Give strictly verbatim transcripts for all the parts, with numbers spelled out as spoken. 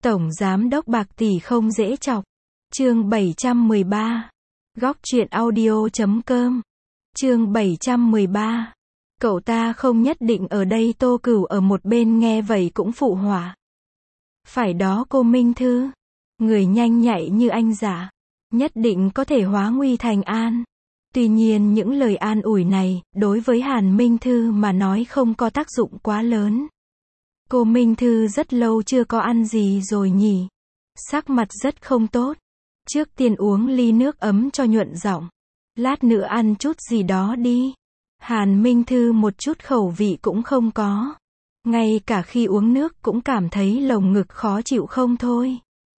Tổng Giám đốc bạc tỷ không dễ chọc. Chương bảy trăm mười ba. Góc truyện audio chấm com. Chương bảy trăm mười ba. Cậu ta không nhất định ở đây. Tô Cửu ở một bên nghe vậy cũng phụ họa. Phải đó cô Minh Thư. Người nhanh nhạy như anh giả. Nhất định có thể hóa nguy thành an. Tuy nhiên những lời an ủi này, đối với Hàn Minh Thư mà nói không có tác dụng quá lớn. Cô Minh Thư rất lâu chưa có ăn gì rồi nhỉ. Sắc mặt rất không tốt. Trước tiên uống ly nước ấm cho nhuận giọng. Lát nữa ăn chút gì đó đi. Hàn Minh Thư một chút khẩu vị cũng không có. Ngay cả khi uống nước cũng cảm thấy lồng ngực khó chịu không thôi.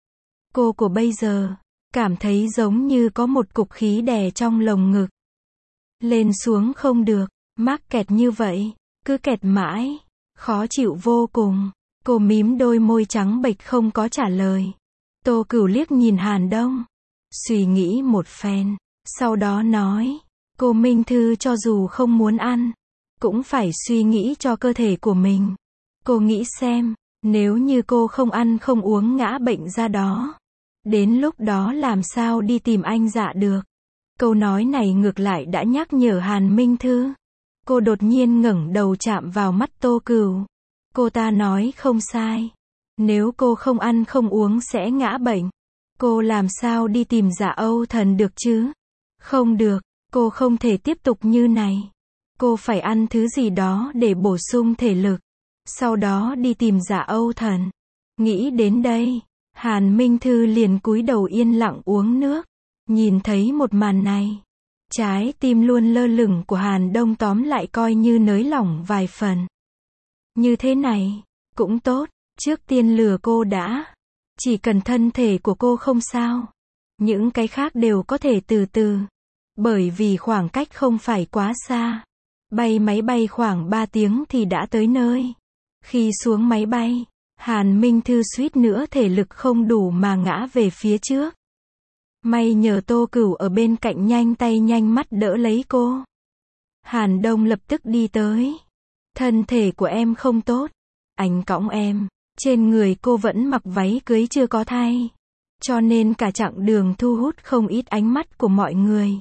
Cô của bây giờ, cảm thấy giống như có một cục khí đè trong lồng ngực. Lên xuống không được, mắc kẹt như vậy, cứ kẹt mãi, khó chịu vô cùng. Cô mím đôi môi trắng bệch không có trả lời. Tô Cửu liếc nhìn Hàn Đông, suy nghĩ một phen, sau đó nói, cô Minh Thư cho dù không muốn ăn, cũng phải suy nghĩ cho cơ thể của mình. Cô nghĩ xem, nếu như cô không ăn không uống ngã bệnh ra đó, đến lúc đó làm sao đi tìm anh Dạ được. Câu nói này ngược lại đã nhắc nhở Hàn Minh Thư. Cô đột nhiên ngẩng đầu chạm vào mắt Tô Cửu. Cô ta nói không sai. Nếu cô không ăn không uống sẽ ngã bệnh. Cô làm sao đi tìm Dạ Âu Thần được chứ? Không được, cô không thể tiếp tục như này. Cô phải ăn thứ gì đó để bổ sung thể lực. Sau đó đi tìm Dạ Âu Thần. Nghĩ đến đây, Hàn Minh Thư liền cúi đầu yên lặng uống nước. Nhìn thấy một màn này, trái tim luôn lơ lửng của Hàn Đông tóm lại coi như nới lỏng vài phần. Như thế này, cũng tốt, trước tiên lừa cô đã. Chỉ cần thân thể của cô không sao, những cái khác đều có thể từ từ. Bởi vì khoảng cách không phải quá xa. Bay máy bay khoảng ba tiếng thì đã tới nơi. Khi xuống máy bay, Hàn Minh Thư suýt nữa thể lực không đủ mà ngã về phía trước. May nhờ Tô Cửu ở bên cạnh nhanh tay nhanh mắt đỡ lấy cô. Hàn Đông lập tức đi tới. Thân thể của em không tốt. Anh cõng em. Trên người cô vẫn mặc váy cưới chưa có thay. Cho nên cả chặng đường thu hút không ít ánh mắt của mọi người.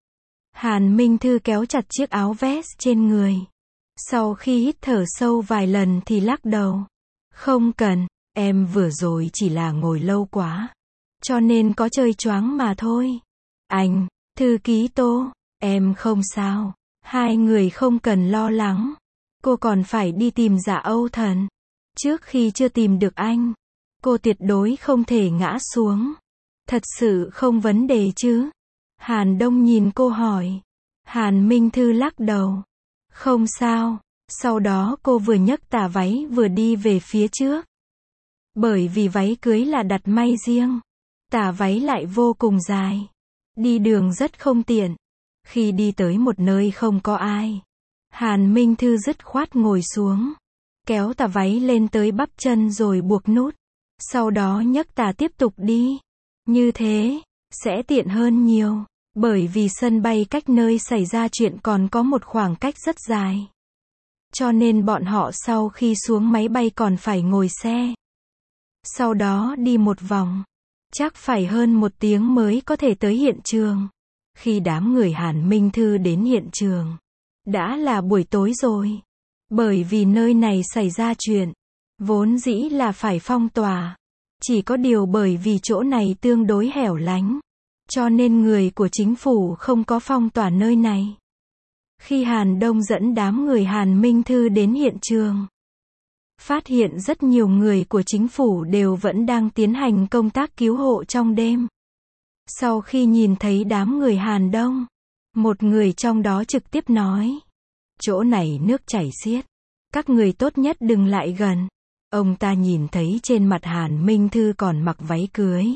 Hàn Minh Thư kéo chặt chiếc áo vest trên người. Sau khi hít thở sâu vài lần thì lắc đầu. Không cần, em vừa rồi chỉ là ngồi lâu quá. Cho nên có chơi choáng mà thôi. Anh, thư ký Tô, em không sao. Hai người không cần lo lắng. Cô còn phải đi tìm Dạ Âu Thần. Trước khi chưa tìm được anh, cô tuyệt đối không thể ngã xuống. Thật sự không vấn đề chứ? Hàn Đông nhìn cô hỏi. Hàn Minh Thư lắc đầu. Không sao. Sau đó cô vừa nhấc tà váy vừa đi về phía trước. Bởi vì váy cưới là đặt may riêng. Tà váy lại vô cùng dài. Đi đường rất không tiện. Khi đi tới một nơi không có ai, Hàn Minh Thư dứt khoát ngồi xuống. Kéo tà váy lên tới bắp chân rồi buộc nút. Sau đó nhấc tà tiếp tục đi. Như thế, sẽ tiện hơn nhiều. Bởi vì sân bay cách nơi xảy ra chuyện còn có một khoảng cách rất dài. Cho nên bọn họ sau khi xuống máy bay còn phải ngồi xe. Sau đó đi một vòng. Chắc phải hơn một tiếng mới có thể tới hiện trường. Khi đám người Hàn Minh Thư đến hiện trường, đã là buổi tối rồi. Bởi vì nơi này xảy ra chuyện, vốn dĩ là phải phong tỏa. Chỉ có điều bởi vì chỗ này tương đối hẻo lánh, cho nên người của chính phủ không có phong tỏa nơi này. Khi Hàn Đông dẫn đám người Hàn Minh Thư đến hiện trường, phát hiện rất nhiều người của chính phủ đều vẫn đang tiến hành công tác cứu hộ trong đêm. Sau khi nhìn thấy đám người Hàn Đông, một người trong đó trực tiếp nói, chỗ này nước chảy xiết, các người tốt nhất đừng lại gần. Ông ta nhìn thấy trên mặt Hàn Minh Thư còn mặc váy cưới.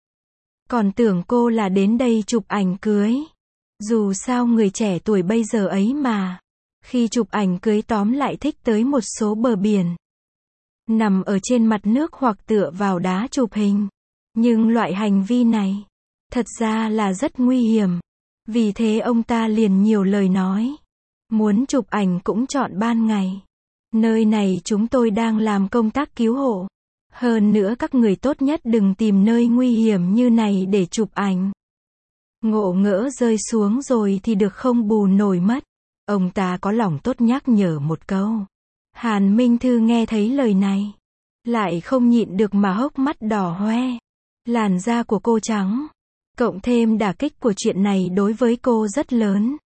Còn tưởng cô là đến đây chụp ảnh cưới. Dù sao người trẻ tuổi bây giờ ấy mà, khi chụp ảnh cưới tóm lại thích tới một số bờ biển. Nằm ở trên mặt nước hoặc tựa vào đá chụp hình. Nhưng loại hành vi này, thật ra là rất nguy hiểm. Vì thế ông ta liền nhiều lời nói. Muốn chụp ảnh cũng chọn ban ngày. Nơi này chúng tôi đang làm công tác cứu hộ. Hơn nữa các người tốt nhất đừng tìm nơi nguy hiểm như này để chụp ảnh. Ngộ ngỡ rơi xuống rồi thì được không bù nổi mất. Ông ta có lòng tốt nhắc nhở một câu. Hàn Minh Thư nghe thấy lời này, lại không nhịn được mà hốc mắt đỏ hoe. Làn da của cô trắng, cộng thêm đả kích của chuyện này đối với cô rất lớn.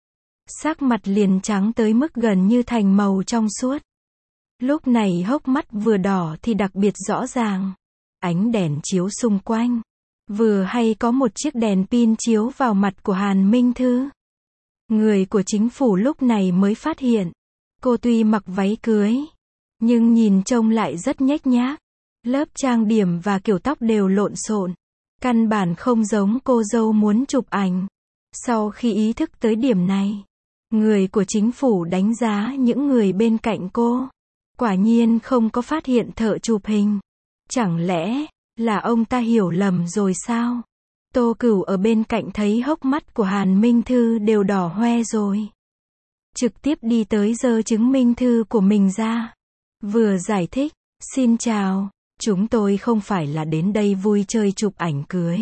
Sắc mặt liền trắng tới mức gần như thành màu trong suốt. Lúc này hốc mắt vừa đỏ thì đặc biệt rõ ràng. Ánh đèn chiếu xung quanh. Vừa hay có một chiếc đèn pin chiếu vào mặt của Hàn Minh Thư. Người của chính phủ lúc này mới phát hiện. Cô tuy mặc váy cưới, nhưng nhìn trông lại rất nhếch nhác. Lớp trang điểm và kiểu tóc đều lộn xộn. Căn bản không giống cô dâu muốn chụp ảnh. Sau khi ý thức tới điểm này, người của chính phủ đánh giá những người bên cạnh cô. Quả nhiên không có phát hiện thợ chụp hình. Chẳng lẽ là ông ta hiểu lầm rồi sao? Tô Cửu ở bên cạnh thấy hốc mắt của Hàn Minh Thư đều đỏ hoe rồi. Trực tiếp đi tới giơ chứng minh thư của mình ra. Vừa giải thích, xin chào, chúng tôi không phải là đến đây vui chơi chụp ảnh cưới.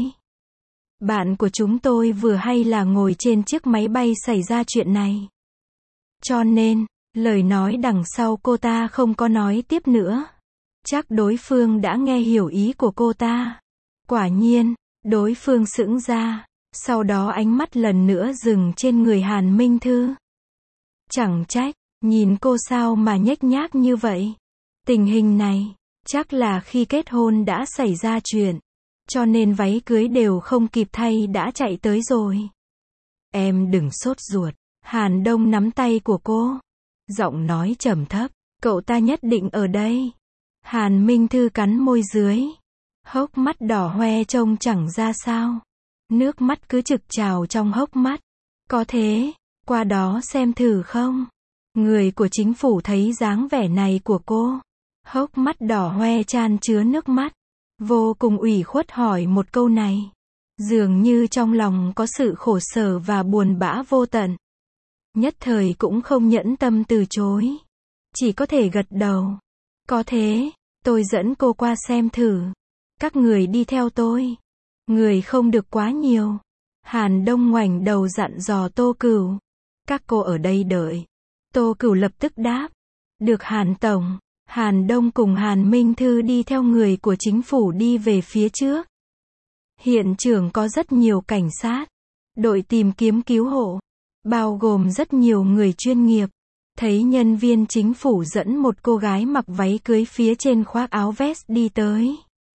Bạn của chúng tôi vừa hay là ngồi trên chiếc máy bay xảy ra chuyện này. Cho nên, lời nói đằng sau cô ta không có nói tiếp nữa. Chắc đối phương đã nghe hiểu ý của cô ta. Quả nhiên, đối phương sững ra, sau đó ánh mắt lần nữa dừng trên người Hàn Minh Thư. Chẳng trách, nhìn cô sao mà nhếch nhác như vậy. Tình hình này, chắc là khi kết hôn đã xảy ra chuyện, cho nên váy cưới đều không kịp thay đã chạy tới rồi. Em đừng sốt ruột. Hàn Đông nắm tay của cô, giọng nói trầm thấp, cậu ta nhất định ở đây. Hàn Minh Thư cắn môi dưới, hốc mắt đỏ hoe trông chẳng ra sao. Nước mắt cứ trực trào trong hốc mắt. Có thế, qua đó xem thử không? Người của chính phủ thấy dáng vẻ này của cô, hốc mắt đỏ hoe chan chứa nước mắt, vô cùng ủy khuất hỏi một câu này. Dường như trong lòng có sự khổ sở và buồn bã vô tận. Nhất thời cũng không nhẫn tâm từ chối. Chỉ có thể gật đầu. Có thế, tôi dẫn cô qua xem thử. Các người đi theo tôi. Người không được quá nhiều. Hàn Đông ngoảnh đầu dặn dò Tô Cửu. Các cô ở đây đợi. Tô Cửu lập tức đáp. Được Hàn Tổng. Hàn Đông cùng Hàn Minh Thư đi theo người của chính phủ đi về phía trước. Hiện trường có rất nhiều cảnh sát, đội tìm kiếm cứu hộ, bao gồm rất nhiều người chuyên nghiệp. Thấy nhân viên chính phủ dẫn một cô gái mặc váy cưới phía trên khoác áo vest đi tới.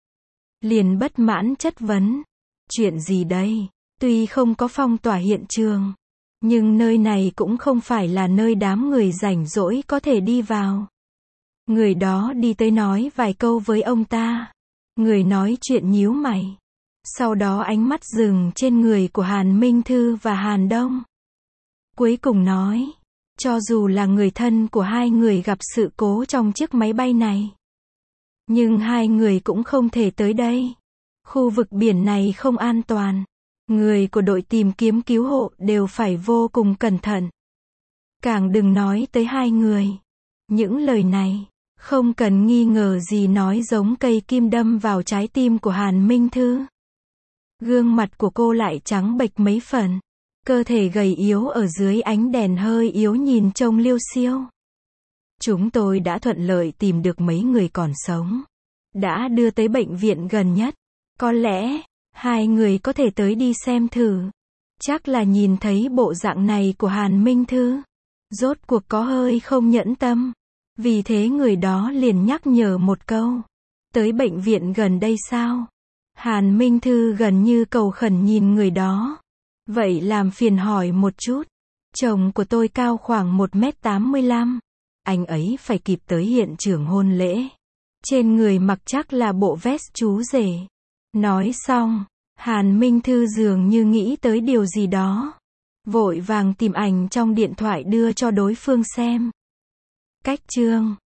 Liền bất mãn chất vấn. Chuyện gì đây? Tuy không có phong tỏa hiện trường, nhưng nơi này cũng không phải là nơi đám người rảnh rỗi có thể đi vào. Người đó đi tới nói vài câu với ông ta. Người nói chuyện nhíu mày. Sau đó ánh mắt dừng trên người của Hàn Minh Thư và Hàn Đông. Cuối cùng nói, cho dù là người thân của hai người gặp sự cố trong chiếc máy bay này, nhưng hai người cũng không thể tới đây. Khu vực biển này không an toàn. Người của đội tìm kiếm cứu hộ đều phải vô cùng cẩn thận. Càng đừng nói tới hai người. Những lời này, không cần nghi ngờ gì nói giống cây kim đâm vào trái tim của Hàn Minh Thư. Gương mặt của cô lại trắng bệch mấy phần. Cơ thể gầy yếu ở dưới ánh đèn hơi yếu nhìn trông liêu xiêu. Chúng tôi đã thuận lợi tìm được mấy người còn sống. Đã đưa tới bệnh viện gần nhất. Có lẽ, hai người có thể tới đi xem thử. Chắc là nhìn thấy bộ dạng này của Hàn Minh Thư. Rốt cuộc có hơi không nhẫn tâm. Vì thế người đó liền nhắc nhở một câu. Tới bệnh viện gần đây sao? Hàn Minh Thư gần như cầu khẩn nhìn người đó. Vậy làm phiền hỏi một chút. Chồng của tôi cao khoảng một mét tám mươi lăm. Anh ấy phải kịp tới hiện trường hôn lễ. Trên người mặc chắc là bộ vest chú rể. Nói xong, Hàn Minh Thư dường như nghĩ tới điều gì đó. Vội vàng tìm ảnh trong điện thoại đưa cho đối phương xem. Cách chương